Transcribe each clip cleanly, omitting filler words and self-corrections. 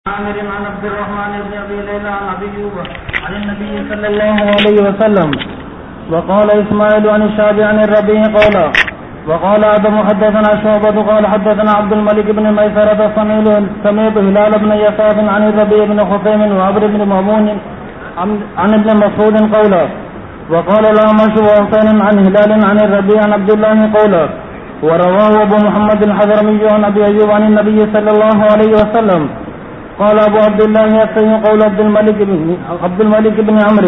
عامر عن عبد الرحمن بن ابي ليلى عن ابي ايوب عن النبي صلى الله عليه وسلم وقال اسماعيل عن الشعبي عن الربيع قال وقال ادم حدثنا شعبة قال حدثنا عبد الملك بن ميسرة سمعت هلال بن يساف عن الربيع بن خثيم وعبد بن مامون عن ابن مسعود قولا وقال الأعمش وحسين عن هلال عن الربيع عن عبد الله قولا ورواه ابو محمد الحضرمي عن ابي ايوب عن النبي صلى الله عليه وسلم قال ابو عبد الله يحسن قول عبد الملك بن عمرو.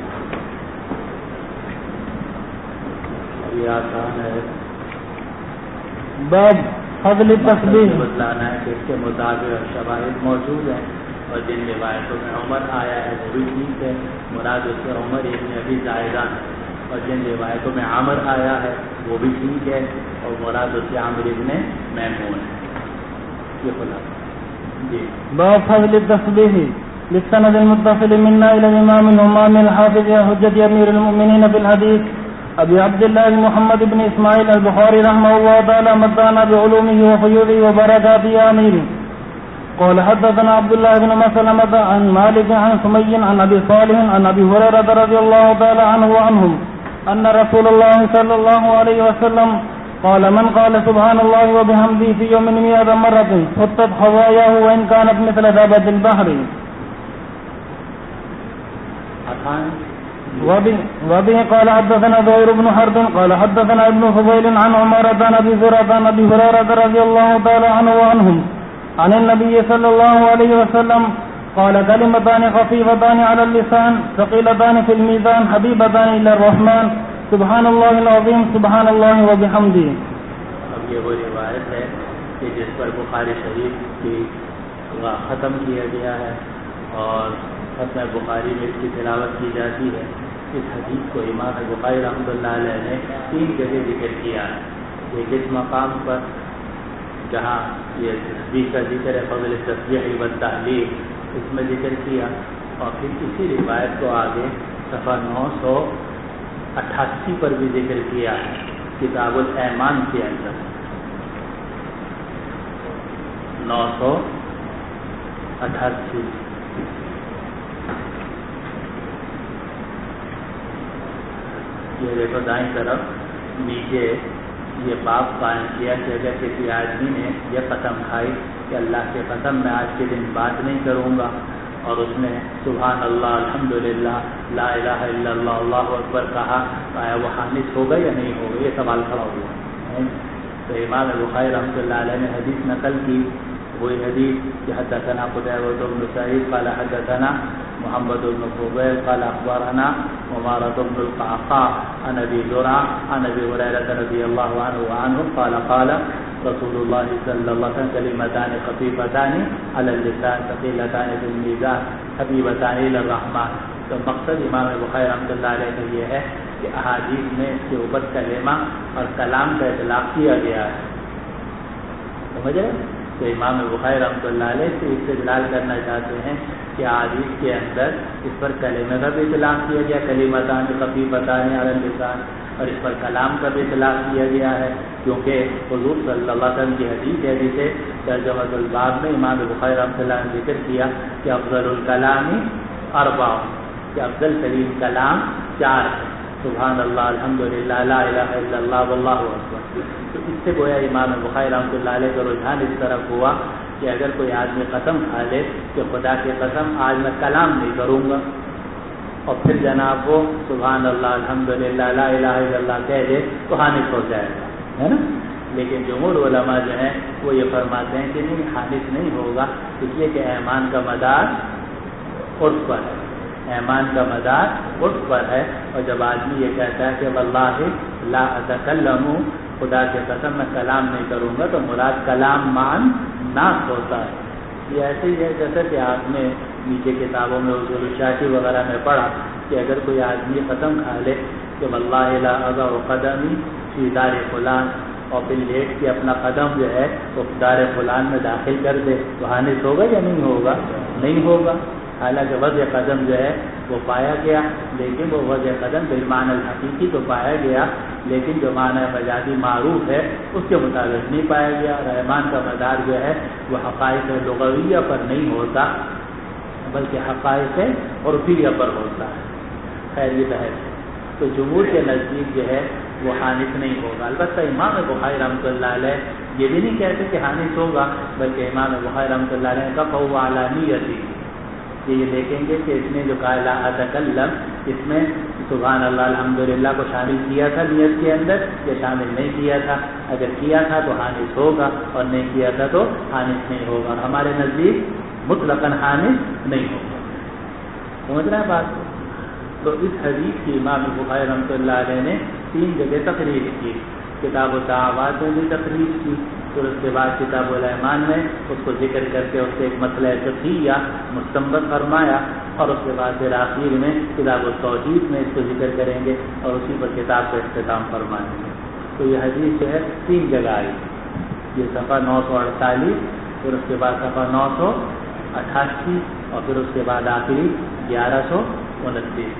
باب فضل التسبیح بتلانا ہے کہ اس کے مطابق شواہد موجود ہیں اور جن روایتوں میں عمر آیا ہے وہ بھی ٹھیک ہے، مراد اس سے عمر ابن ابی زائدہ، اور جن روایتوں میں عامر آیا ہے وہ بھی ٹھیک ہے اور مراد اس سے عامر ابن میمون ہے. یہ خلاصہ باب فضل التسبيح للسند المتصل منا الى الامام الامام الحافظ حجة امير المؤمنين في الحديث ابي عبد الله محمد بن اسماعيل البخاري رحمه الله تعالى متعنا بعلومه وفيوضه وبركاته امين. قال حدثنا عبد الله بن مسلمة عن مالك عن سمي عن ابي صالح عن ابي هريرة رضي الله تعالى عنه وعنهم ان رسول الله صلى الله عليه وسلم قال من قال سبحان الله وبحمده في يوم 100 مرة حطت خطاياه وإن كانت مثل ذباب البحر. وبه قال حدثنا زهير بن حرب قال حدثنا ابن فضيل عن عمارة عن أبي زرعة عن أبي هريرة رضي الله تعالى عنه وعنهم عن النبي صلى الله عليه وسلم قال كلمتان خفيفتان على اللسان ثقيلتان في الميزان حبيبتان إلى الرحمن سبحان اللہ العظیم سبحان اللہ وبحمدہ. اب یہ وہ روایت ہے کہ جس پر بخاری شریف کی ختم کیا گیا ہے اور ختم بخاری میں اس کی تلاوت کی جاتی ہے. اس حدیث کو امام بخاری رحمۃ اللہ علیہ نے 3 جگہ ذکر کیا ہے. ایک اس مقام پر جہاں یہ تسبیح کا ذکر ہے، فضل التسبیح والتحلیل، اس میں ذکر کیا، اور پھر اسی روایت کو آگے صفحہ 988 پر بھی ذکر کیا ہے کتاب الایمان کے اندر. 988 یہ دیکھو دائیں طرف نیچے یہ باب قائم کیا کہ اگر کسی آدمی نے یہ قسم کھائی کہ اللہ کے قسم میں آج کے دن بات نہیں کروں گا، اور اس نے سبحان اللہ الحمدللہ لا الہ الا اللہ اللہ اکبر کہا، آیا وہ حانث ہوگا یا نہیں ہوگا؟ یہ سوال کھڑا ہوا. تو امام بخاری رحمۃ اللہ علیہ نے حدیث نقل کی، وہی حدیث کہ حدثنا قتيبة بن سعيد قال حدثنا محمد بن فضيل قال اخبرنا عمارة بن القعقاع عن ابي زرعة عن ابي هريرة رضي الله عنه وعنه قال قال رسول الله صلى الله عليه وسلم كلمتان خفيفتان على اللسان ثقيلتان في الميزان حبيبتان الى الرحمن. تو مقصد امام بخاری رحمۃ اللہ علیہ کا یہ ہے کہ احادیث میں اس کے اوپر کلمہ اور کلام کا اطلاق کیا گیا ہے. سمجھ رہے؟ تو امام بخاری رحمۃ اللہ علیہ سے استدلال کرنا چاہتے ہیں کہ احادیث کے اندر اس پر کلمہ کا بھی اطلاق کیا گیا، کلمتان خفیفتان علی اللسان، اور اس پر کلام کا بھی اطلاق کیا گیا ہے، کیونکہ حضور صلی اللہ علیہ وسلم کی حدیث ہے جسے ترجمۃ الباب میں امام بخاری رحمۃ اللہ نے ذکر کیا کہ افضل الکلام 4، کہ افضل ترین کلام 4 ہے، سبحان اللہ الحمدللہ لا الہ الا اللہ واللہ اکبر. تو اس سے گویا امام بخاری رحمۃ اللہ علیہ کا رجحان اس طرف ہوا کہ اگر کوئی آدمی قسم کھا لے کہ خدا کی قسم آج میں کلام نہیں کروں گا، اور پھر جناب وہ سبحان اللہ الحمدللہ لا الہ الا اللہ کہہ دے تو حانث ہو جائے گا، ہے نا. لیکن جمہور علماء جو ہیں وہ یہ فرماتے ہیں کہ نہیں، حانث نہیں ہوگا، اس لیے کہ ایمان کا مدار عرف پر ہے، ایمان کا مدار عرف پر ہے. اور جب آدمی یہ کہتا ہے کہ واللہ لا اتکلم، خدا کے قسم میں کلام نہیں کروں گا، تو مراد کلام مان ناس ہوتا ہے. یہ ایسے ہی ہے جیسے کہ آپ نے نیچے کتابوں میں اصول الشافعی وغیرہ میں پڑھا کہ اگر کوئی آدمی قسم کھا لے کہ واللہ لا اضع قدمی فی دار فلان، اور پھر لیٹ کے اپنا قدم جو ہے وہ دار فلان میں داخل کر دے، تو حانث ہوگا یا نہیں ہوگا؟ نہیں ہوگا. حالانکہ وضع قدم جو ہے وہ پایا گیا، لیکن وہ وضع قدم بالمعنی الحقیقی تو پایا گیا، لیکن جو معنی مجازی معروف ہے اس کے مطابق نہیں پایا گیا۔ رحمان کا مدار جو ہے وہ حقائق لغویہ پر نہیں ہوتا بلکہ حقائق عرفیہ پر ہوتا ہے۔ خیر یہ بحث ہے، تو جمہور کے نزدیک جو ہے وہ حانث نہیں ہوگا۔ البتہ امام بخاری رحمۃ اللہ علیہ یہ بھی نہیں کہتے کہ حانث ہوگا، بلکہ امام بخاری رحمۃ اللہ علیہ کا قول علانیتی، یہ دیکھیں گے کہ اس نے جو کہا لا اتکلم، اس میں سبحان اللہ الحمدللہ کو شامل کیا تھا نیت کے اندر یا شامل نہیں کیا تھا؟ اگر کیا تھا تو حانث ہوگا اور نہیں کیا تھا تو حانث نہیں ہوگا۔ اور ہمارے نزدیک مطلقاً حانث نہیں ہوگا۔ سمجھ رہے ہیں بات؟ تو اس حدیث کی امام بخاری رحمۃ اللہ علیہ نے 3 جگہ تقریر کی، کتاب الدعوات میں بھی تقریر کی، پھر اس کے بعد کتاب الایمان میں اس کو ذکر کر کے اس سے ایک مسئلہ فقہیہ مستنبط فرمایا، اور اس کے بعد پھر آخر میں کتاب التوحید میں اس کو ذکر کریں گے اور اسی پر کتاب کا اختتام فرمائیں گے۔ تو یہ حدیث جو ہے 3 جگہ آئی، یہ صفحہ 948، پھر اس کے بعد صفحہ 988 اور پھر اس کے بعد آخری 1129۔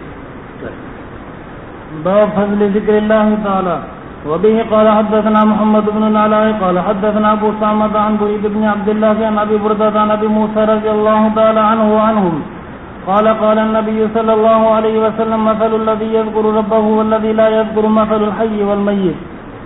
باب فضل ذکر اللہ تعالی وبه قال حدثنا محمد بن العلاء قال حدثنا ابو سامة عن بريد بن عبد الله عن ابي بردة عن ابي موسى رضي الله تعالى عنه وعنهم قال قال النبي صلى الله عليه وسلم مثل الذي يذكر ربه والذي لا يذكر مثل الحي والميت۔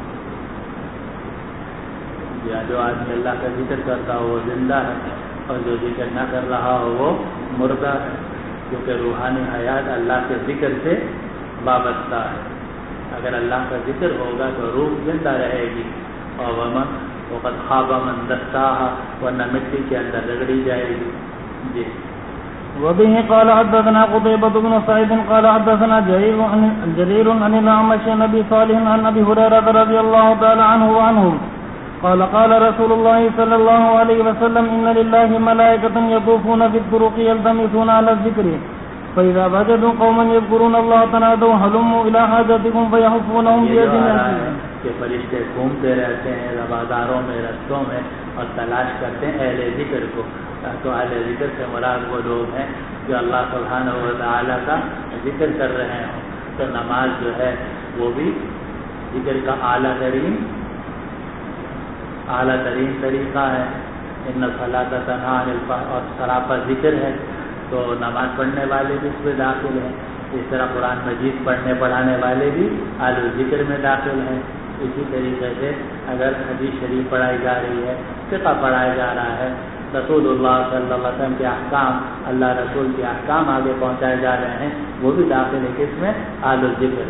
جو آدمی اللہ کا ذکر کرتا ہو وہ زندہ ہے، اور جو ذکر نہ کر رہا ہو وہ مردہ ہے، کیونکہ روحانی حیات اللہ کے ذکر سے وابستہ ہے۔ اگر اللہ کا ذکر ہوگا تو روح زندہ رہے گی، اور وقت خواب من دستاہا، ورنہ مٹی کے اندر رگڑی جائے گی۔ جی وبه قال حدثنا قتيبة بن سعيد قال حدثنا جرير عن الأعمش عن أبي صالح عن أبي هريرة رضي الله تعالى عنه وعنهم قال قال رسول الله صلى الله عليه وسلم إن لله ملائكة يطوفون في الطرق يلتمسون على الذكر فإذا وجدوا قوما يذكرون الله تنادوا هلموا إلى حاجتكم فيحفونهم بأجنحتهم۔ کہ فرشتے گھومتے رہتے ہیں رواداروں میں، رستوں میں، اور تلاش کرتے ہیں اہل ذکر کو۔ تو اہل ذکر سے مراد وہ لوگ ہیں جو اللہ سبحانہ و تعالیٰ کا ذکر کر رہے ہوں۔ تو نماز جو ہے وہ بھی ذکر کا اعلیٰ ترین طریقہ ہے۔ ان الصلاۃ تنہی عن الفحشاء، اور سراپا ذکر ہے، تو نماز پڑھنے والے بھی اس میں داخل ہیں۔ اس طرح قرآن مجید پڑھانے والے بھی اہل ذکر میں داخل ہیں۔ اسی طریقے سے اگر حدیث شریف پڑھائی جا رہی ہے، فقہ پڑھایا جا رہا ہے، رسول اللہ صلی اللہ علیہ وسلم کے احکام، اللہ رسول کے احکام آگے پہنچائے جا رہے ہیں، وہ بھی داخل ہے کس میں؟ اہل ذکر۔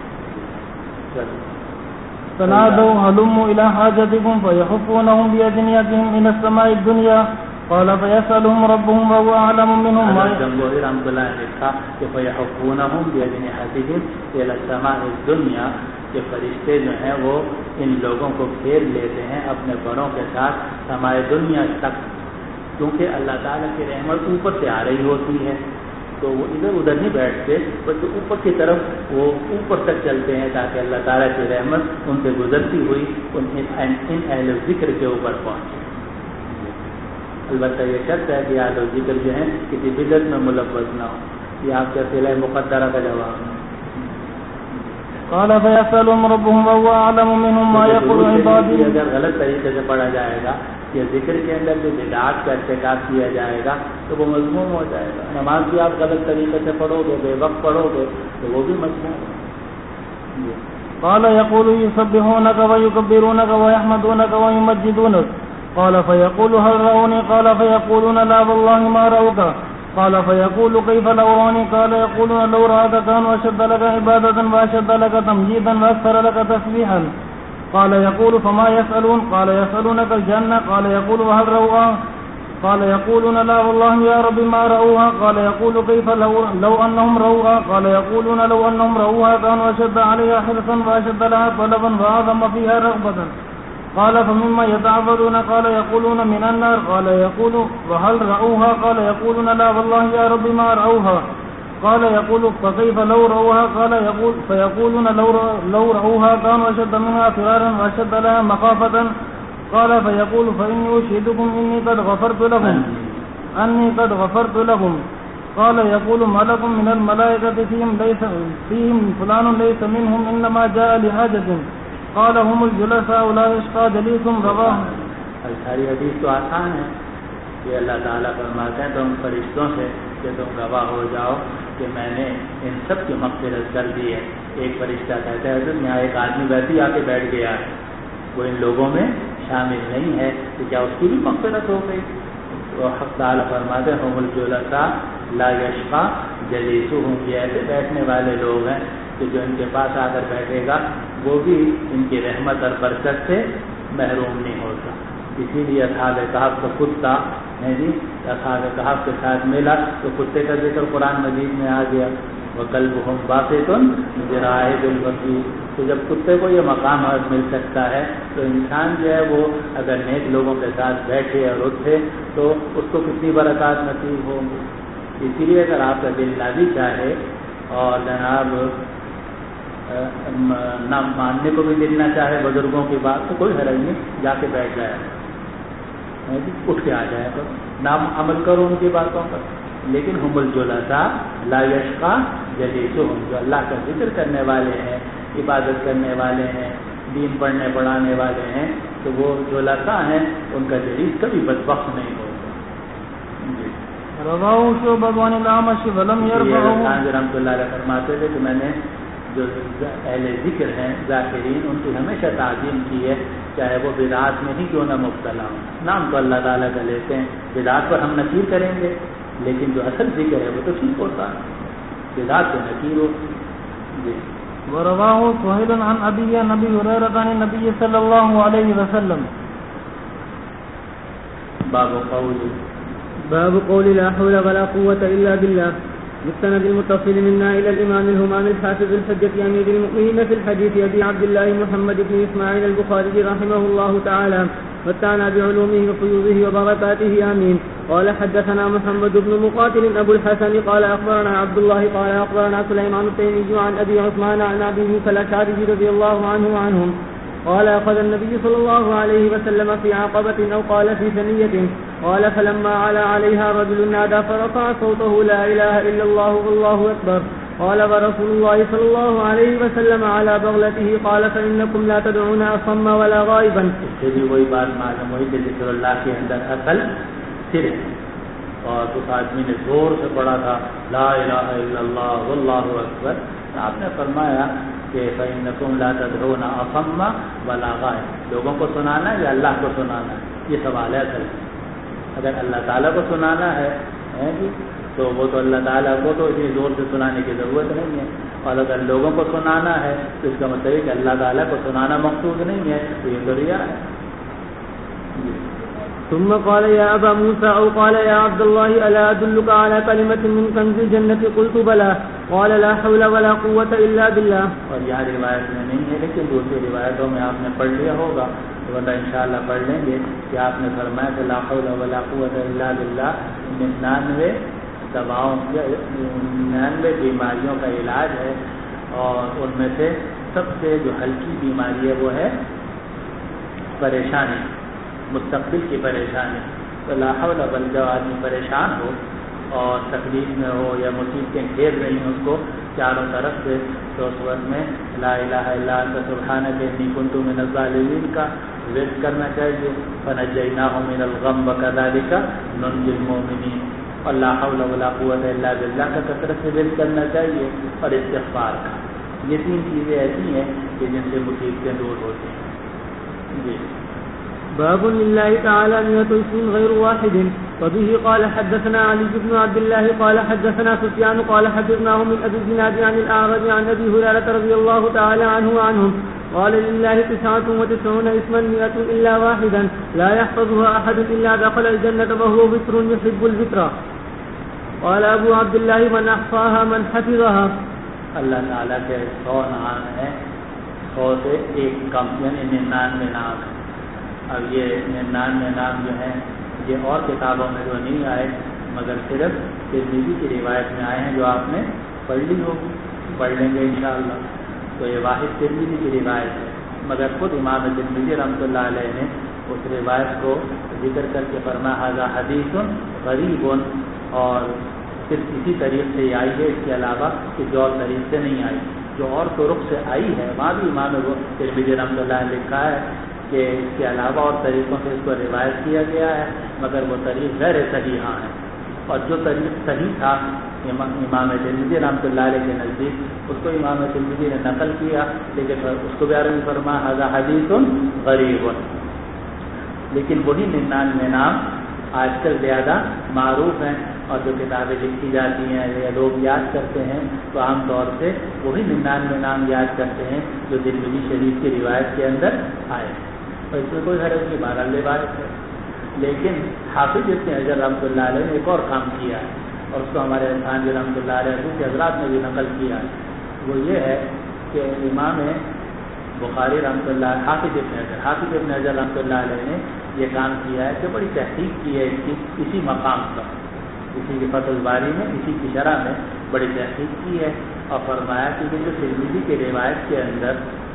تنادوا هلموا إلى حاجتكم فيحفونهم بأجنحتهم إلى السماء الدنيا قال فيسألهم ربهم وهو أعلم منهم ما جمهوری رحمۃ اللہ نے لکھا کہ فيحفونهم بأجنحتهم إلى السماء الدنيا، کہ فرشتے جو ہیں وہ ان لوگوں کو گھیر لیتے ہیں اپنے پروں کے ساتھ سمائے دنیا تک، کیونکہ اللہ تعالیٰ کی رحمت اوپر سے آ رہی ہوتی ہے، تو وہ ادھر ادھر نہیں بیٹھتے بلکہ اوپر کی طرف وہ اوپر تک چلتے ہیں تاکہ اللہ تعالیٰ کی رحمت ان سے گزرتی ہوئی ان اہل ذکر کے اوپر پہنچے۔ البتہ یہ شرط ہے کہ اہل ذکر جو ہیں کسی بدعت میں ملوث نہ ہو۔ یہ آپ کے صلہ مقدرہ کا جواب ہے۔ قال فيسألهم ربهم وهو أعلم منهم ما يقول عبادي۔ اگر غلط طریقے سے پڑھا جائے گا یا ذکر کے اندر جو بدعات کا ارتکاب کیا جائے گا تو وہ مذموم ہو جائے گا۔ نماز بھی آپ غلط طریقے سے پڑھو گے، بے وقت پڑھو گے تو وہ بھی مذموم ہے۔ قال يقول يسبحونك ويكبرونك ويحمدونك ويمجدونك قال فيقول هل رأوني قال فيقولون لا والله ما رأوك قال فيقول كيف لو رأوني قال يقولون لو رأك كانوا أشد لك عبادة وأشد لك تمجيدا وأكثر لك تسبيحا قال يقول فما يسألون قال يسألونك الجنة قال يقول وهل رأوها قال يقولون لا والله يا رب ما رأوها قال يقول كيف لو أنهم رأوها قال يقولون لو أنهم رأوها كانوا أشد عليها حرصا وأشد لها طلبا وأعظم فيها رغبة قال فمما يتعبدون قال يقولون من النار قال يقول وهل رأوها قال يقولون لا والله يا رب ما رأوها قال يقول فكيف لو رأوها قال يقول فيقولون لو رأوها كانوا أشد منها فرارا وأشد لها مخافة قال فيقول فإني أشهدكم أني قد غفرت لكم قال يقول ملك من الملائكة فيهم فلان ليس منهم إنما جاء لحاجة قال هم الجلساء لا يشقى جليسهم رواه. ساری حدیث تو آسان ہے کہ اللہ تعالیٰ فرماتے ہیں تم فرشتوں سے کہ تم گواہ ہو جاؤ کہ میں نے ان سب کی مغفرت کر دی ہے. ایک فرشتہ کہتا ہے حضرت یہاں ایک آدمی ویسے آ کے بیٹھ گیا ہے, وہ ان لوگوں میں شامل نہیں ہے, تو کیا اس کی بھی مغفرت ہو گئی؟ تو حق تعالیٰ فرماتے ہیں ہم الجلساء لا یشقی جلیسہم, یہ ایسے بیٹھنے والے لوگ ہیں کہ جو ان کے پاس آ کر بیٹھے گا وہ بھی ان کی رحمت اور برکت سے محروم نہیں ہوتا. اسی لیے اصحاب کہف کا کتا ہے جی, اصحاب کہف کے ساتھ ملا تو کتے کا ذکر قرآن مجید میں آ گیا, وَقَلْبُهُمْ بَاسِطٌ ذِرَاعِهِ بِالْوَصِيدِ. تو جب کتے کو یہ مقام مل سکتا ہے تو انسان جو ہے وہ اگر نیک لوگوں کے ساتھ بیٹھے اور اٹھے تو اس کو کتنی برکات نصیب ہوں. اسی لیے اگر آپ کا دل نہ بھی چاہے اور جناب نہ ماننے کو بھی دل نہ چاہے بزرگوں کی بات, تو کوئی حرج نہیں, جا کے بیٹھ جائے, اٹھ کے آ جائے, تو نام عمل کرو ان کی باتوں پر. لیکن ہم الجلساء لا یشقی جلیسہم, جو اللہ کا ذکر کرنے والے ہیں, عبادت کرنے والے ہیں, دین پڑھنے پڑھانے والے ہیں, تو وہ جلساء ہیں, ان کا جلیس کبھی بدبخت نہیں ہوگا. رواہ شعبہ عن الأعمش ولم يرفعه. رحمۃ اللہ علیہ فرماتے تھے کہ میں نے جو اہل ذکر ہیں ذاکرین ان کی ہمیشہ تعظیم کی ہے, چاہے وہ بدعات میں ہی کیوں نہ مبتلا ہوں. نام تو اللہ تعالیٰ کا لیتے ہیں, بدعات پر ہم نکیر کریں گے, لیکن جو اصل ذکر ہے وہ تو ٹھیک ہوتا ہے, بدعات سے نکیر ہو. جی. ورواه سہیل عن ابی ہریرہ عن النبی صلی اللہ علیہ وسلم. باب قول لا حول ولا قوة إلا بالله. مستند المتصل منا إلى الإمام الهمام الحافظ الحجة أمير المؤمنين في الحديث أبي عبد الله محمد بن إسماعيل البخاري رحمه الله تعالى واتعنا بعلومه وفيوضه وبركاته آمين. قال حدثنا محمد بن مقاتل أبو الحسن قال أخبرنا عبد الله قال أخبرنا سليمان التيمي عن أبي عثمان عن أبي موسى الأشعري رضي الله عنه وعنهم قال أخذ النبي صلى الله عليه وسلم في عقبة أو قال في ثنية قال فلما علا عليها رجل نادى فرفع صوته لا إله إلا الله والله أكبر قال ورسول الله صلى الله عليه وسلم على بغلته قال فإنكم لا تدعون أصم ولا غائبا. اس سے بھی وہی بات معلوم ہوئی کہ ذکر اللہ کے اندر اصل صرف, اور اس آدمی نے زور سے پڑھا تھا لا الہ الا اللہ واللہ اکبر. آپ نے فرمایا کہ فإنکم لا تدعون أصم ولا غائب, لوگوں کو سنانا ہے یا اللہ کو سنانا ہے, یہ سوال ہے اصل. اگر اللہ تعالیٰ کو سنانا ہے تو وہ تو اللہ تعالیٰ کو تو اتنی زور سے سنانے کی ضرورت نہیں ہے, اور اگر لوگوں کو سنانا ہے تو اس کا مطلب ہے کہ اللہ تعالیٰ کو سنانا مقصود نہیں ہے, تو یہ تو ریا ہے. ثم قال يا أبا موسى أو قال يا عبد الله ألا أدلك على كلمة من كنز الجنة قلت بلى قال لا حول ولا قوة إلا بالله. اور یہاں روایت میں نہیں ہے, لیکن دوسری روایتوں میں آپ نے پڑھ لیا ہوگا, تو بندہ انشاءاللہ پڑھ لیں گے کہ آپ نے فرمایا کہ لا حول ولا قوة إلا بالله 99 دواؤں 99 بیماریوں کا علاج ہے, اور ان میں سے سب سے جو ہلکی بیماری ہے وہ ہے پریشانی, مستقبل کی پریشانی. تو لا حول ولا, جب آدمی پریشان ہو اور تکلیف میں ہو یا مصیبتیں گھیر رہی ہیں اس کو چاروں طرف سے, تو اس وقت میں لا الہ الا انت سبحانک انی کنت من الظالمین کا ورد کرنا چاہیے. فنجیناہ من الغم وکذالک ننجی المؤمنین. اور لا حول ولا قوت الا باللہ کا کثرت سے ورد کرنا چاہیے, اور استغفار کا. یہ تین چیزیں ایسی ہیں کہ جن سے مصیبتیں دور ہوتی ہیں. جی. باب لله تعالى 100 اسم غير واحد. وبه قال حدثنا علي بن عبد الله قال حدثنا سفيان قال حدثناه من أبي الزناد عن الأعرج عن أبي هريرة رضي الله تعالى عنه وعنهم قال لله 99 اسما 100 إلا واحدا لا يحفظها أحد إلا دخل الجنة وهو وتر يحب الوتر. قال أبو عبد الله من أحصاها من حفظها. اللہ تعالیٰ کے 100 نام ہیں, 100 سے ایک کم, یعنی 99 نام ہیں. اب یہ 99 نام جو ہیں یہ اور کتابوں میں جو نہیں آئے, مگر صرف ترمذی کی روایت میں آئے ہیں, جو آپ نے پڑھ لی ہوگی, پڑھ لیں گے انشاءاللہ. تو یہ واحد ترمذی کی روایت ہے, مگر خود امام ترمذی رحمۃ اللہ علیہ نے اس روایت کو ذکر کر کے فرمایا ھذا حدیث غریب, اور صرف اسی طریق سے آئی ہے، اس کے علاوہ کسی اور طریق سے نہیں آئی۔ جو اور طرق سے آئی ہے وہاں بھی امام ترمذی رحمۃ اللہ نے لکھا ہے کہ اس کے علاوہ اور طریقوں سے اس کو روایت کیا گیا ہے، مگر وہ طریق غیر صحیح ہیں، اور جو طریق صحیح تھا امام ترمذی رحمۃ اللہ علیہ کے نزدیک اس کو امام ترمذی نے نقل کیا، لیکن اس کو بارے میں فرمایا ھذا حدیث غریب۔ لیکن وہی 99 نام آج کل زیادہ معروف ہیں، اور جو کتابیں لکھی جاتی ہیں یا لوگ یاد کرتے ہیں تو عام طور سے وہی 99 نام یاد کرتے ہیں جو ترمذی شریف کی روایت کے اندر آئے، اور اس میں کوئی حرج نہیں، بہرحال روایت ہے۔ لیکن حافظ ابن حجر رحمۃ اللہ علیہ نے ایک اور کام کیا ہے، اور اس کو ہمارے خانجی رحمۃ اللہ علیہ کے حضرات نے بھی نقل کیا ہے، وہ یہ ہے کہ امام بخاری رحمۃ اللہ حافظ ابن حجر رحمۃ اللہ علیہ نے یہ کام کیا ہے کہ بڑی تحقیق کی ہے اس کی، اسی مقام پر، اسی کی فتح الباری میں، اسی کی شرح میں بڑی تحقیق کی ہے، اور فرمایا کہ یہ جو ترمذی کی روایت کے اندر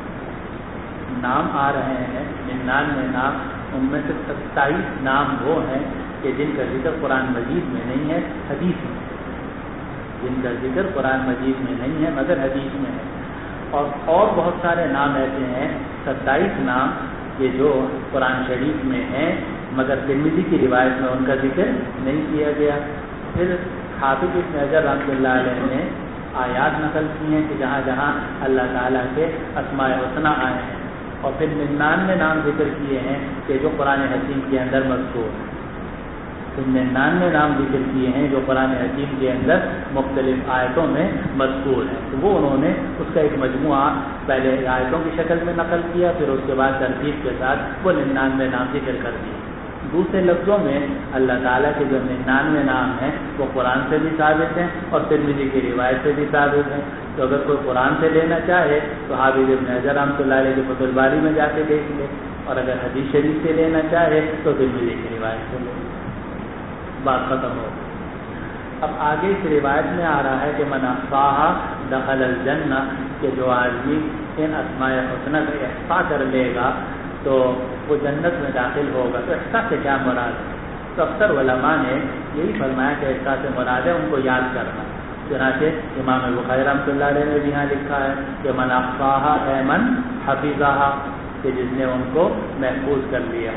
نام آ رہے ہیں 99 نام، ان میں سے 27 نام وہ ہیں کہ جن کا ذکر قرآن مجید میں نہیں ہے، حدیث میں، جن کا ذکر قرآن مجید میں نہیں ہے مگر حدیث میں ہے، اور بہت سارے نام ایسے ہیں 27 نام کہ جو قرآن شریف میں ہیں مگر ترمذی کی روایت میں ان کا ذکر نہیں کیا گیا۔ پھر حافظ ابن حجر رحمۃ اللہ علیہ نے آیات نقل کی ہیں کہ جہاں جہاں اللہ تعالیٰ کے اسماء الحسنی آئے ہیں، اور پھر 99 نام ذکر کیے ہیں کہ جو قرآن حکیم کے اندر مذکور ہیں، پھر 99 نام ذکر کیے ہیں جو قرآن حکیم کے اندر مختلف آیتوں میں مذکور ہیں، تو وہ انہوں نے اس کا ایک مجموعہ پہلے آیتوں کی شکل میں نقل کیا، پھر اس کے بعد ترتیب کے ساتھ وہ 99 نام ذکر کر دیے۔ دوسرے لفظوں میں اللہ تعالیٰ کے جو 99 نام ہیں وہ قرآن سے بھی ثابت ہیں اور ترمذی کی روایت سے بھی ثابت ہیں، تو اگر کوئی قرآن سے لینا چاہے تو حافظ ابن حجر رحمۃ اللہ علیہ کے فتح الباری میں جا کے دیکھ لے، اور اگر حدیث شریف سے لینا چاہے تو ترمذی کی روایت سے لے، بات ختم ہو۔ اب آگے اس روایت میں آ رہا ہے کہ من احصاها دخل الجنہ، کہ جو آدمی ان اسماء الحسنی کا احصاء کر لے گا تو وہ جنت میں داخل ہوگا۔ تو احصاء سے کیا مراد ہے؟ تو اکثر علماء نے یہی فرمایا کہ احصاء سے مراد ہے ان کو یاد کرنا، چنانچہ امام بخاری رحمۃ اللہ علیہ نے بھی یہاں لکھا ہے کہ من احصاها اے من حفظها، کہ جس نے ان کو محفوظ کر لیا۔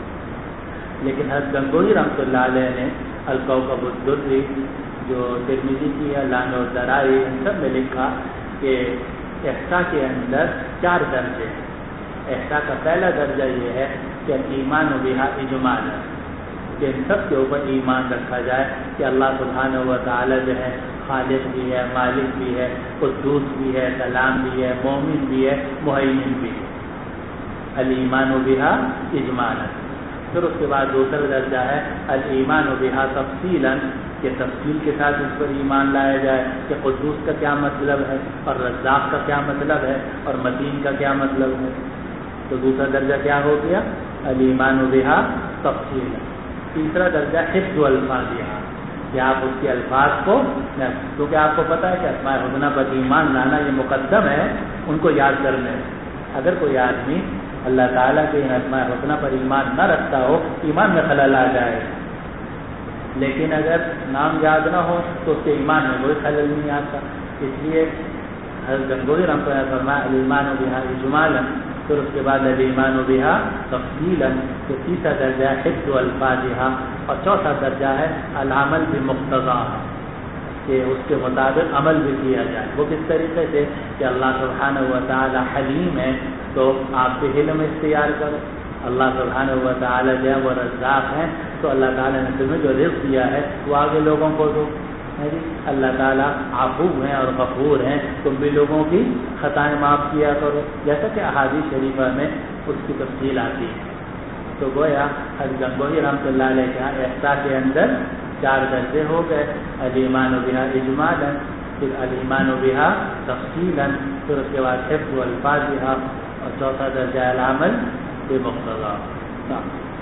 لیکن حضرت گنگوہی رحمۃ اللہ علیہ نے الکوکب الدری جو ترمذی کی ہے، لامع الذرائع، ان سب میں لکھا کہ احصاء کے اندر 4 درجے ہیں۔ احصاء کا پہلا درجہ یہ ہے کہ ایمان بہا اجمالا، کہ ان سب کے اوپر ایمان رکھا جائے کہ اللہ سبحانہ و تعالی جو ہے خالق بھی ہے، مالک بھی ہے، قدوس بھی ہے، سلام بھی ہے، مومن بھی ہے، مہیمن بھی ہے، الایمان بہا اجمالا۔ پھر اس کے بعد دوسرا درجہ ہے الایمان بہا تفصیلا، کہ تفصیل کے ساتھ اس پر ایمان لایا جائے کہ قدوس کا کیا مطلب ہے، اور رزاق کا کیا مطلب ہے، اور متین کا کیا مطلب ہے۔ تو دوسرا درجہ کیا ہو گیا؟ الایمان بہا تفصیلا۔ تیسرا درجہ حفظ الفاظہا، کہ آپ اس کے الفاظ کو، کیونکہ آپ کو پتہ ہے کہ اسماء الحسنی پر ایمان لانا یہ مقدم ہے ان کو یاد کرنے میں۔ اگر کوئی آدمی اللہ تعالیٰ کے ان اسماء الحسنی پر ایمان نہ رکھتا ہو، ایمان میں خلل آ جائے، لیکن اگر نام یاد نہ ہو تو اس کے ایمان میں کوئی خلل نہیں آتا۔ اس لیے حضرت گنگوہی رحمۃ اللہ علیہ فرمایا الایمان بہا اجمالا، پھر اس کے بعد الایمان بہا تفصیلا، تو تیسرا درجہ ہے حفظ الفاظہا، اور چوتھا درجہ ہے العمل بمقتضاہا، کہ اس کے مطابق عمل بھی کیا جائے۔ وہ کس طریقے سے کہ اللہ سبحانہ و تعالی حلیم ہے تو آپ سے علم اختیار کرو، اللہ سبحانہ و تعالی جو ہے وہ رزاق ہیں تو اللہ تعالیٰ نے تمہیں جو رزق دیا ہے وہ آگے لوگوں کو دو۔ اللہ تعالیٰ عفو ہیں اور غفور ہیں، تم بھی لوگوں کی خطائیں معاف کیا کرو، جیسا کہ احادیث شریفہ میں اس کی تفصیل آتی ہے۔ تو گویا حضرت گنگوہی رحمۃ اللہ علیہ کے احصاء کے اندر 4 درجے ہو گئے، الایمان بہا اجمالا، پھر الایمان بہا تفصیلا، پھر اس کے بعد حفظ الفاظہا، اور چوتھا درجہ العمل بمقتضاہا۔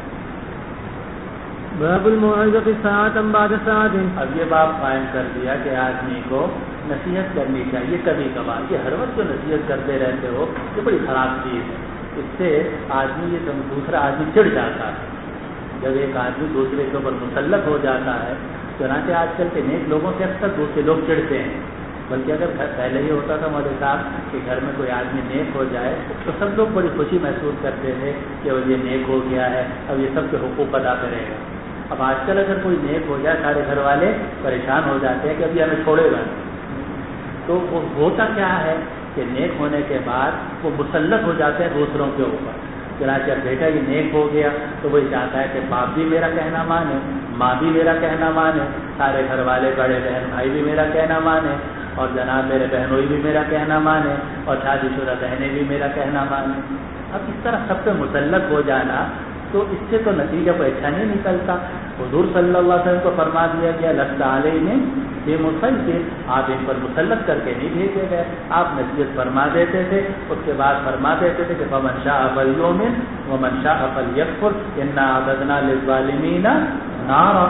باب الموعظۃ ساعۃ بعد ساعۃ۔ اب یہ باب قائم کر دیا کہ آدمی کو نصیحت کرنی چاہیے کبھی کبھار، یہ ہر وقت جو نصیحت کرتے رہتے ہو یہ بڑی خراب چیز ہے، اس سے آدمی دوسرا آدمی چڑھ جاتا ہے۔ جب ایک آدمی دوسرے کے اوپر مسلط ہو جاتا ہے تو چنانچہ آج کل کے نیک لوگوں سے اکثر دوسرے لوگ چڑھتے ہیں، بلکہ اگر پہلے یہ ہوتا تھا مولوی صاحب کہ گھر میں کوئی آدمی نیک ہو جائے تو سب لوگ بڑی خوشی محسوس کرتے تھے کہ وہ یہ نیک ہو گیا ہے، اب یہ سب کے حقوق ادا کرے گا۔ اب آج کل اگر کوئی نیک ہو جائے سارے گھر والے پریشان ہو جاتے ہیں کہ ابھی ہمیں چھوڑے گا۔ تو وہ ہوتا کیا ہے کہ نیک ہونے کے بعد وہ مسلط ہو جاتے ہیں دوسروں کے اوپر۔ چنانچہ بیٹا یہ نیک ہو گیا تو وہی چاہتا ہے کہ باپ بھی میرا کہنا مانے، ماں بھی میرا کہنا مانے، سارے گھر والے بڑے بہن بھائی بھی میرا کہنا مانے، اور جناب میرے بہنوئی بھی میرا کہنا مانے، اور شادی شدہ بہنیں بھی میرا کہنا مانے۔ اب اس طرح سب پہ مسلط ہو جانا تو اس سے تو نتیجہ کوئی اچھا نہیں نکلتا۔ حضور صلی اللہ علیہ وسلم کو فرما دیا گیا لست علیہم بمسلط، آپ ان پر مسلط کر کے نہیں بھیجے گئے، آپ نصیحت فرما دیتے تھے، اس کے بعد فرما دیتے تھے کہ فمن شاء فلیؤمن ومن شاء فلیکفر انا اعتدنا للظالمین نارا،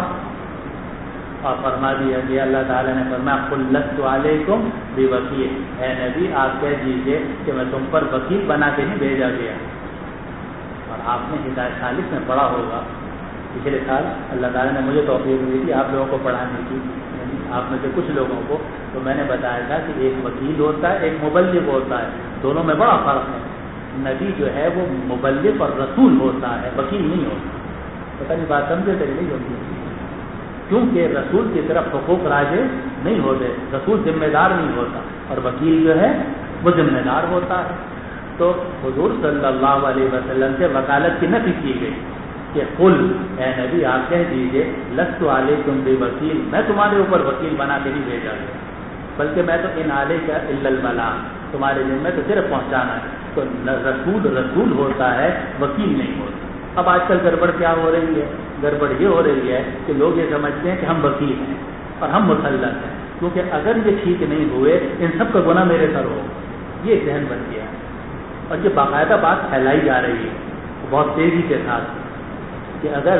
اور فرما دیا گیا اللہ تعالیٰ نے فرمایا قل لست علیکم بوکیل، اے نبی آپ کہہ دیجیے کہ میں تم پر وکیل بنا کے نہیں بھیجا گیا۔ اور آپ نے ہدایت خالص میں پڑھا ہوگا، پچھلے سال اللہ تعالیٰ نے مجھے توفیق دی تھی آپ لوگوں کو پڑھانے کی، آپ میں سے کچھ لوگوں کو، تو میں نے بتایا تھا کہ ایک وکیل ہوتا ہے ایک مبلغ ہوتا ہے، دونوں میں بڑا فرق ہے۔ نبی جو ہے وہ مبلغ اور رسول ہوتا ہے، وکیل نہیں ہوتا۔ پتہ نہیں بات سمجھے تھے نہیں ہوتی، کیونکہ رسول کی طرف حقوق راجع نہیں ہوتے، رسول ذمہ دار نہیں ہوتا، اور وکیل جو ہے وہ ذمہ دار ہوتا ہے۔ تو حضور صلی اللہ علیہ وسلم سے وکالت کی نفی کی گئی کہ قل، اے نبی آپ کہہ دیجیے لست علیکم بوکیل، میں تمہارے اوپر وکیل بنا کے نہیں بھیجا گیا، بلکہ میں تو ان علیک الا البلاغ، تمہارے ذمہ تو صرف پہنچانا ہے۔ تو رسول ہوتا ہے، وکیل نہیں ہوتا۔ اب آج کل گڑبڑ کیا ہو رہی ہے؟ گڑبڑ یہ ہو رہی ہے کہ لوگ یہ سمجھتے ہیں کہ ہم وکیل ہیں اور ہم مسلط ہیں، کیونکہ اگر یہ ٹھیک نہیں ہوئے ان سب کا گناہ میرے سر ہوگا، یہ ذہن بن گیا ہے۔ اور یہ باقاعدہ بات پھیلائی جا رہی ہے بہت تیزی کے ساتھ کہ اگر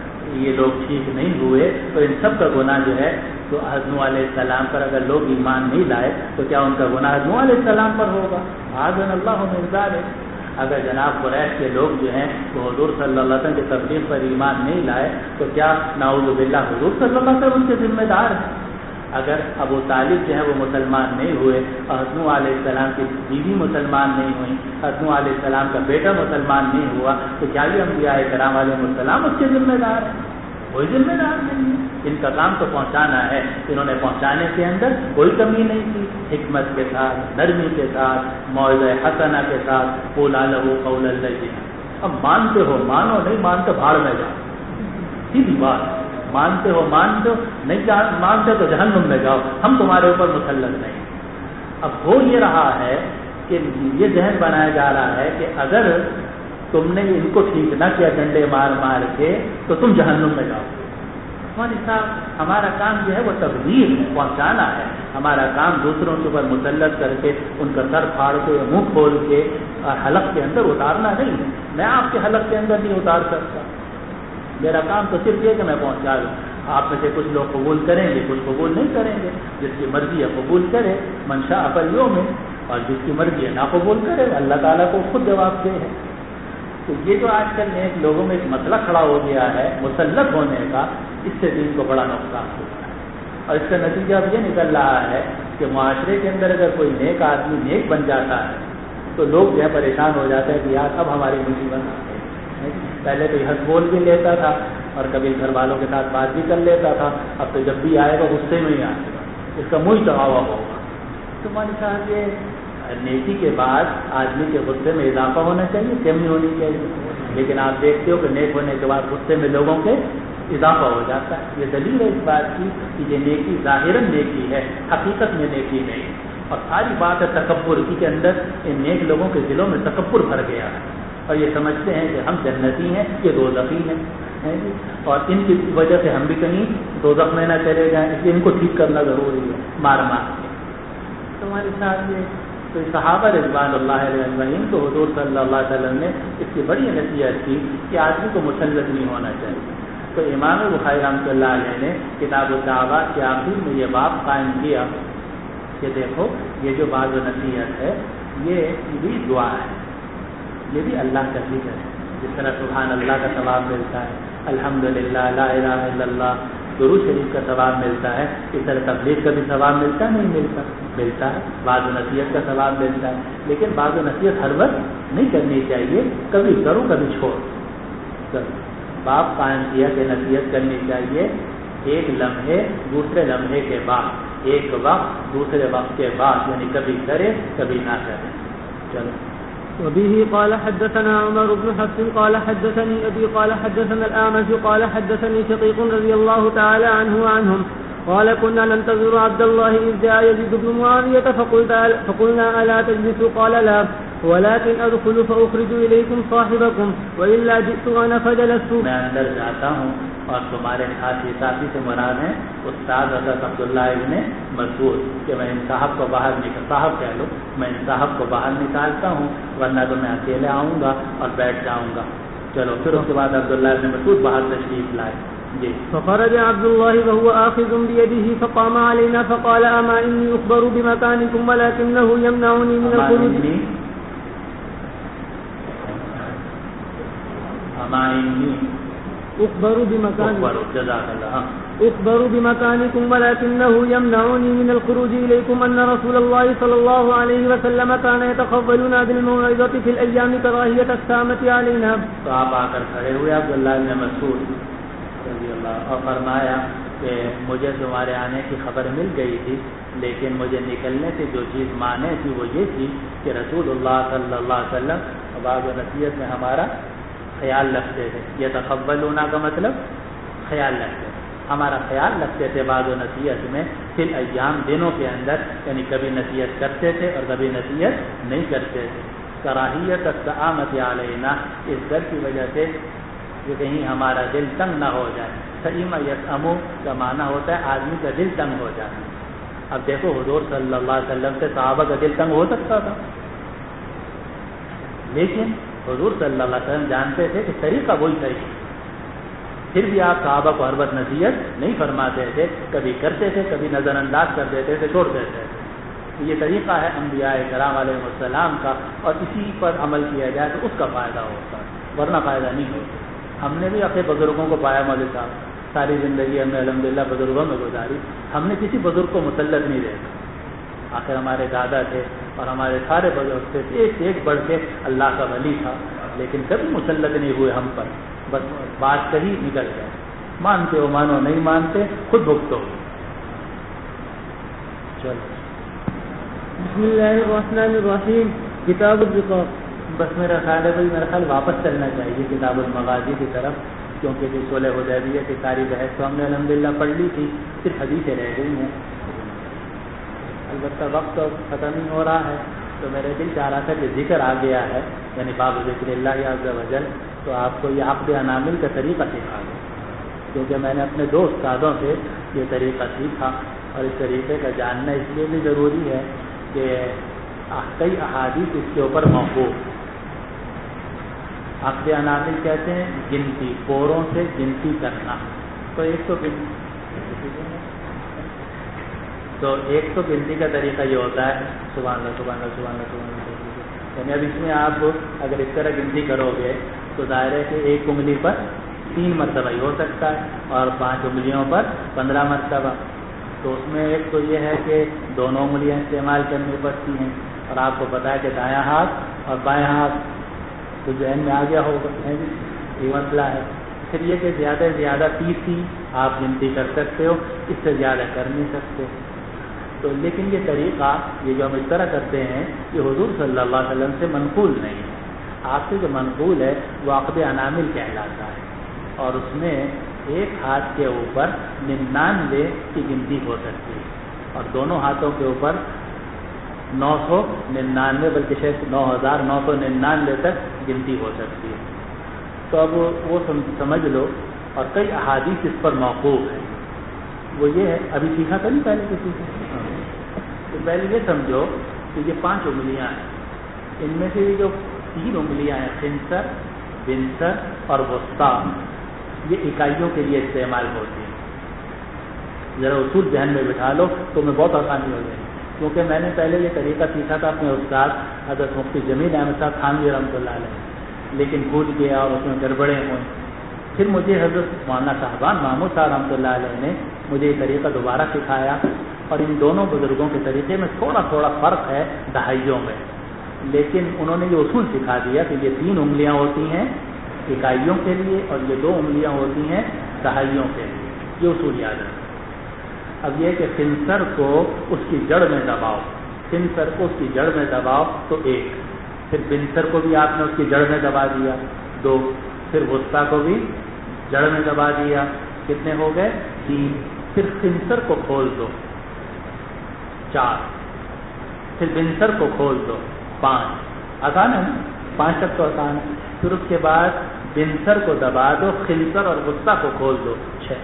یہ لوگ ٹھیک نہیں ہوئے تو ان سب کا گناہ جو ہے تو حضرت نوح علیہ السلام پر اگر لوگ ایمان نہیں لائے تو کیا ان کا گناہ حضرت نوح علیہ السلام پر ہوگا؟ آذن اللہ من ذلک۔ اگر جناب قریش کے لوگ جو ہیں وہ حضور صلی اللہ علیہ وسلم کی تبلیغ پر ایمان نہیں لائے تو کیا نعوذ باللہ حضور صلی اللہ علیہ وسلم ان کے ذمہ دار ہیں؟ اگر ابو طالب جو ہے وہ مسلمان نہیں ہوئے اور حضرت نوح علیہ السلام کی بیوی مسلمان نہیں ہوئی، حضرت نوح علیہ السلام کا بیٹا مسلمان نہیں ہوا، تو کیا یہ انبیاء کرام علیہ السلام اس کے ذمہ دار ہیں؟ کوئی ذمہ دار نہیں ہے۔ ان کا کام تو پہنچانا ہے، انہوں نے پہنچانے کے اندر کوئی کمی نہیں کی، حکمت کے ساتھ، نرمی کے ساتھ، موعظہ حسنہ کے ساتھ، قولا لہ قولا لینا۔ اب مانتے ہو مانو، نہیں مانتے بھاڑ میں جاؤ، سیدھی بات، مانتے ہو مان دو، نہیں مانتے تو جہنم میں جاؤ، ہم تمہارے اوپر مسلط نہیں۔ اب ہو یہ رہا ہے کہ یہ ذہن بنایا جا رہا ہے کہ اگر تم نے ان کو ٹھیک نہ کیا ڈنڈے مار مار کے تو تم جہنم میں جاؤ۔ مولوی صاحب ہمارا کام جو ہے وہ تبلیغ ہے، پہنچانا ہے، ہمارا کام دوسروں کے اوپر مسلط کر کے ان کا سر پھاڑ کے منہ کھول کے حلق کے اندر اتارنا نہیں ہے۔ میں آپ کے حلق کے اندر نہیں اتار سکتا، میرا کام تو صرف یہ کہ میں پہنچا دوں۔ آپ میں سے کچھ لوگ قبول کریں گے، کچھ قبول نہیں کریں گے، جس کی مرضی ہے قبول کرے، من شاء فلیؤمن، اور جس کی مرضی ہے نہ قبول کرے، اللہ تعالیٰ کو خود جواب دے ہے۔ تو یہ جو آج کل ایک لوگوں میں ایک مسئلہ کھڑا ہو گیا ہے مسلط ہونے کا، اس سے دین کو بڑا نقصان ہوا ہے، اور اس کا نتیجہ اب یہ نکل رہا ہے کہ معاشرے کے اندر اگر کوئی نیک آدمی نیک بن جاتا ہے تو لوگ جو ہے پریشان ہو جاتے ہیں کہ یار اب ہماری مصیبت آ گئی۔ پہلے تو ہنس بول بھی لیتا تھا اور کبھی گھر والوں کے ساتھ بات بھی کر لیتا تھا، اب تو جب بھی آئے گا غصے میں ہی آئے گا، اس کا منہ چڑھا ہوا ہوگا۔ تو ہمارے ساتھ یہ نیکی کے بعد آدمی کے غصے میں اضافہ ہونا چاہیے، کمی ہونی چاہیے، لیکن آپ دیکھتے ہو کہ نیک ہونے کے بعد غصے میں لوگوں کے اضافہ ہو جاتا ہے۔ یہ دلیل ہے اس بات کی کہ یہ نیکی ظاہراً نیکی ہے، حقیقت میں نیکی نہیں، اور ساری بات ہے تکبر کی کے اندر ان نیک لوگوں کے دلوں میں تکبر بھر گیا ہے، اور یہ سمجھتے ہیں کہ ہم جنتی ہیں، یہ دوزخی ہیں، اور ان کی وجہ سے ہم بھی کہیں دوزخ میں نہ چلے جائیں، اس لیے ان کو ٹھیک کرنا ضروری ہے مار مار کے۔ تو ہمارے ساتھ یہ تو صحابہ رضوان اللہ علیہ اجمعین تو حضور صلی اللہ علیہ وسلم نے اس کی بڑی نصیحت کی کہ آدمی کو مسلط نہیں ہونا چاہیے۔ تو امام بخاری رحمۃ اللہ علیہ نے کتاب الدعوات کے آخر میں یہ باب قائم کیا کہ دیکھو یہ جو بات و نصیحت ہے یہ بھی دعا ہے، یہ بھی اللہ کا ذکر ہے، جس طرح سبحان اللہ کا ثواب ملتا ہے، الحمدللہ، لا الہ الا اللہ، درود شریف کا ثواب ملتا ہے، اس طرح تبلیغ کا بھی ثواب ملتا ہے، نہیں ملتا ہے، بعض نصیحت کا ثواب ملتا ہے، لیکن بعض نصیحت ہر وقت نہیں کرنی چاہیے، کبھی کرو کبھی چھوڑ. باب قائم کیا کہ نصیحت کرنی چاہیے ایک لمحے دوسرے لمحے کے بعد، ایک وقت دوسرے وقت کے بعد، یعنی کبھی کرے کبھی نہ کرے. چلو. وبه قال حدثنا عمر بن حفص قال حدثني أبي قال حدثنا الأعمش قال حدثني شقيق رضي الله تعالى عنه وعنهم قال كنا ننتظر عبد الله إذ جاء يزيد بن معاوية فقلنا ألا تجلسوا قال لا ولكن أدخل فأخرج إليكم صاحبكم وإلا جئت أنا فجلست. میں اندر جاتا ہوں اور تمہارے ساتھی سے مراد ہیں استاد حضرت عبداللہ ابن مسعود کہ میں ان صاحب کو باہر صاحب کہہ لو، میں ان صاحب کو باہر نکالتا ہوں ورنہ تو میں اکیلے آؤں گا اور بیٹھ جاؤں گا. چلو پھر اس کے بعد عبداللہ ابن مسعود باہر تشریف لائے. جی. فخرج عبد الله وهو آخذ بيده فقام علينا فقال أما إني أخبر بمكانكم ولكنه يمنعني من الخروج. أخبر بمكانكم ولكنه يمنعني من الخروج إليكم أن رسول الله صلى الله عليه وسلم كان يتقبلنا بالموعظة في الأيام كراهية السامة علينا. تو آپ آ کر کھڑے ہوئے عبداللہ بن مسعود رضی اللہ اور فرمایا کہ مجھے تمہارے آنے کی خبر مل گئی تھی، لیکن مجھے نکلنے سے جو چیز مانے تھی وہ یہ تھی کہ رسول اللہ صلی اللہ علیہ وسلم بعض نصیحت میں ہمارا خیال رکھتے تھے. یہ تقبل ہونا کا مطلب خیال رکھتے تھے، ہمارا خیال رکھتے تھے بعض نصیحت میں پھر ایام دنوں کے اندر، یعنی کبھی نصیحت کرتے تھے اور کبھی نصیحت نہیں کرتے تھے. کراہیت الطعامۃ علینا، اس ڈر کی وجہ سے کہ کہیں ہمارا دل تنگ نہ ہو جائے. سئم یسأم کا معنی ہوتا ہے آدمی کا دل تنگ ہو جانا. اب دیکھو حضور صلی اللہ علیہ وسلم سے صحابہ کا دل تنگ ہو سکتا تھا، لیکن حضور صلی اللہ علیہ وسلم جانتے تھے کہ طریقہ وہی طریقہ، پھر بھی آپ صحابہ کو ہر وقت نصیحت نہیں فرماتے تھے، کبھی کرتے تھے کبھی نظر انداز کر دیتے تھے، چھوڑ دیتے تھے. یہ طریقہ ہے انبیاء کرام علیہ السلام کا، اور اسی پر عمل کیا جائے تو اس کا فائدہ ہوتا ہے، ورنہ فائدہ نہیں ہوتا. ہم نے بھی اپنے بزرگوں کو پایا، مولوی صاحب ساری زندگی ہم نے الحمدللہ بزرگوں میں گزاری، ہم نے کسی بزرگ کو مسلط نہیں دیکھا. آخر ہمارے دادا تھے اور ہمارے سارے بزرگ تھے، ایک بڑھ کے اللہ کا ولی تھا، لیکن کبھی مسلط نہیں ہوئے ہم پر. بس بات کہی نکل گئے، مانتے ہو مانو، نہیں مانتے خود بھگتو. چلو. بسم اللہ الرحمن الرحیم. کتاب الرقاق. بس میرا خیال ہے بھائی، میرا خیال واپس چلنا چاہیے کتاب المغازی کی طرف، کیونکہ جو صلح حدیبیہ کی ساری بحث تو ہم نے الحمدللہ پڑھ لی تھی، صرف حدیثیں رہ گئی ہیں. البتہ وقت تو ختم ہی ہو رہا ہے، تو میرے دل چاہ رہا تھا کہ ذکر آ گیا ہے، یعنی باب ذکر اللہ عز و جل، تو آپ کو یہ عقد انامل کا طریقہ سکھا دوں، کیونکہ میں نے اپنے دو استادوں سے یہ طریقہ سیکھا، اور اس طریقے کا جاننا اس لیے بھی ضروری ہے کہ کئی احادیث اس کے اوپر موقوف. عقد انامل کہتے ہیں گنتی، پوروں سے گنتی کرنا. تو ایک تو گنتی کا طریقہ یہ ہوتا ہے سبحان اللہ سبحان اللہ سبحان اللہ سبحان اللہ، یعنی اب اس میں آپ اگر اس طرح گنتی کرو گے تو ظاہر ہے کہ ایک انگلی پر 3 مرتبہ ہی ہو سکتا ہے اور 5 انگلیوں پر 15 مرتبہ. تو اس میں ایک تو یہ ہے کہ دونوں انگلیاں استعمال کرنی پڑتی ہیں، اور آپ کو پتا ہے کہ دایاں ہاتھ اور بائیں ہاتھ تو ذہن میں آ گیا ہوگا، یہ مسئلہ ہے. پھر یہ کہ زیادہ سے زیادہ 30 ہی آپ گنتی کر سکتے ہو، اس سے زیادہ کر نہیں سکتے. تو لیکن یہ طریقہ، یہ جو ہم اس طرح کرتے ہیں، یہ حضور صلی اللہ علیہ وسلم سے منقول نہیں ہے. آپ سے جو منقول ہے وہ عقد انامل کہلاتا ہے، اور اس میں ایک ہاتھ کے اوپر 99 کی گنتی ہو سکتی ہے، اور دونوں ہاتھوں کے اوپر 999 بلکہ شاید 9999 تک گنتی ہو سکتی ہے. تو اب وہ سمجھ لو، اور کئی احادیث اس پر موقوف ہیں. وہ یہ ہے، ابھی سیکھا تھا نہیں پہلے کسی سے، تو پہلے یہ سمجھو کہ یہ 5 انگلیاں ہیں، ان میں سے یہ جو 3 انگلیاں ہیں خنصر، بنصر اور وسطیٰ، یہ اکائیوں کے لیے استعمال ہوتی ہیں. ذرا اصول ذہن میں بٹھا لو تو میں بہت آسانی ہو جائے گی، کیونکہ میں نے پہلے یہ طریقہ سیکھا تھا اپنے استاد حضرت مفتی جمیل احمد صاحب تھانوی رحمۃ اللہ علیہ، لیکن بھول گیا اور اس میں گڑبڑیں ہوئیں. پھر مجھے حضرت مولانا صاحبان محمود صاحب رحمۃ اللہ علیہ نے مجھے یہ طریقہ دوبارہ سکھایا، اور ان دونوں بزرگوں کے طریقے میں تھوڑا تھوڑا فرق ہے دہائیوں میں، لیکن انہوں نے یہ اصول سکھا دیا کہ یہ 3 انگلیاں ہوتی ہیں اکائیوں کے لیے اور یہ 2 انگلیاں ہوتی ہیں دہائیوں کے لیے، یہ اصول یاد رکھیں۔ اب یہ کہ خنصر کو اس کی جڑ میں دباؤ، خنصر کو اس کی جڑ میں دباؤ تو 1، پھر بنصر کو بھی آپ نے اس کی جڑ میں دبا دیا 2، پھر وسطیٰ کو بھی جڑ میں دبا دیا، کتنے ہو گئے 3، پھر خنصر کو کھول دو 4، پھر بنصر کو کھول دو 5، آسان ہے نا، 5 تک تو آسان ہے، پھر اس کے بعد بنصر کو دبا دو، خنصر اور وسطیٰ کو کھول دو 6،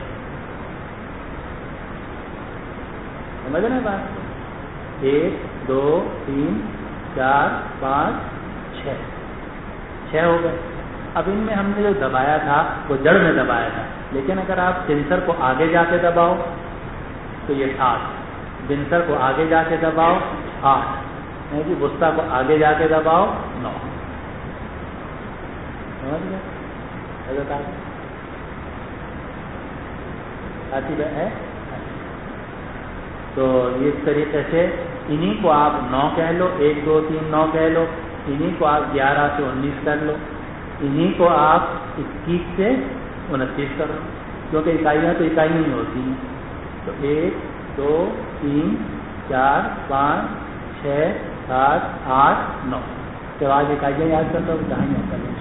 سمجھ رہے ہیں بات؟ 1 2 3 4 5 6 ہو گئے۔ اب ان میں ہم نے جو دبایا تھا وہ جڑ میں دبایا تھا، لیکن اگر آپ خنصر کو آگے جا کے دباؤ تو یہ 7، بنصر کو آگے جا کے دباؤ 8، جی وسطیٰ کو آگے جا کے دباؤ 9، سمجھ گئے؟ ہے تو اس طریقے سے انہی کو آپ 9 کہہ لو، 1 2 3 9 کہہ لو، انہی کو آپ 11 سے 19 کر لو، انہی کو آپ 21 سے 29 کر لو، کیونکہ اکائیاں تو اکائیاں ہی ہوتی ہیں، تو 1 2 3 4 5 6 7 8 9 کے بعد اکائیاں یاد کر لو، جہاں یاد کر لو۔